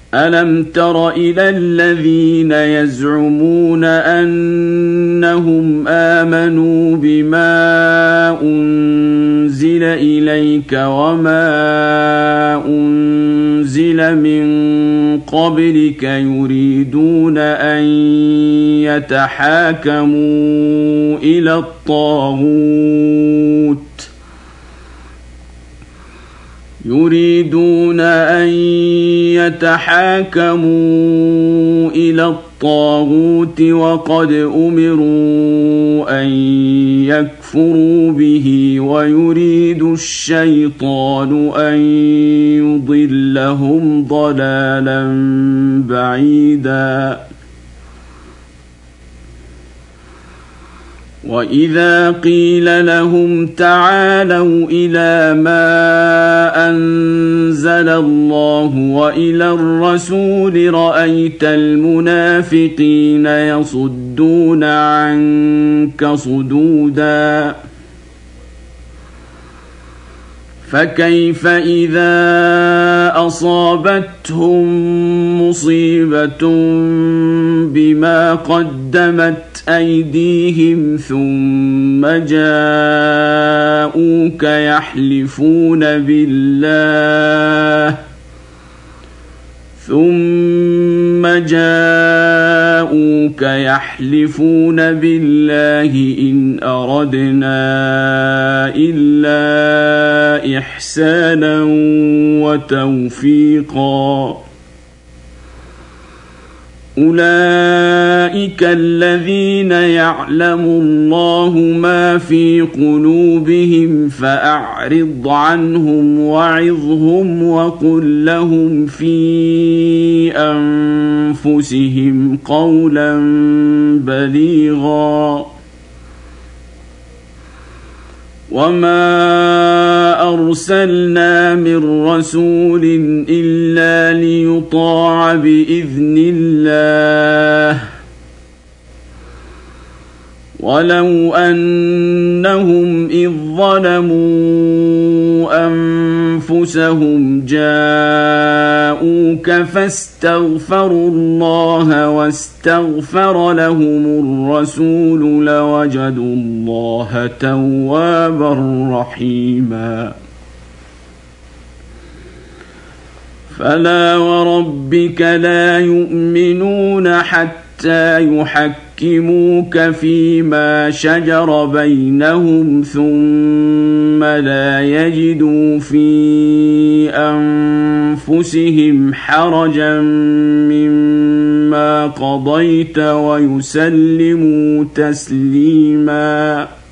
ألم تر إلى الذين يزعمون أنهم آمنوا بما أنزل إليك وما أنزل من قبلك يريدون أن يتحاكموا إلى الطاغوت وقد أمروا أن يكفروا به ويريد الشيطان أن يضلهم ضلالا بعيدا وإذا قيل لهم تعالوا إلى ما أنزل الله وإلى الرسول رأيت المنافقين يصدون عنك صدودا فكيف إذا أصابتهم مصيبة بما قدمت أيديهم ثم جاءوك يحلفون بالله إن أردنا إلا إحسانا وتوفيقا أولئك الذين يعلم الله ما في قلوبهم فأعرض عنهم وعظهم وقل لهم في أنفسهم قولا بليغا وما أرسلنا من رسول إلا ليطاع بإذن الله ولو أنهم إذ ظلموا أنفسهم جاءوك فاستغفروا الله واستغفر لهم الرسول لوجدوا الله توابا رحيما فلا وربك لا يؤمنون حتى يحكموك فيما شجر بينهم ثم لا يجدوا في أنفسهم حرجا مما قضيت ويسلموا تسليما.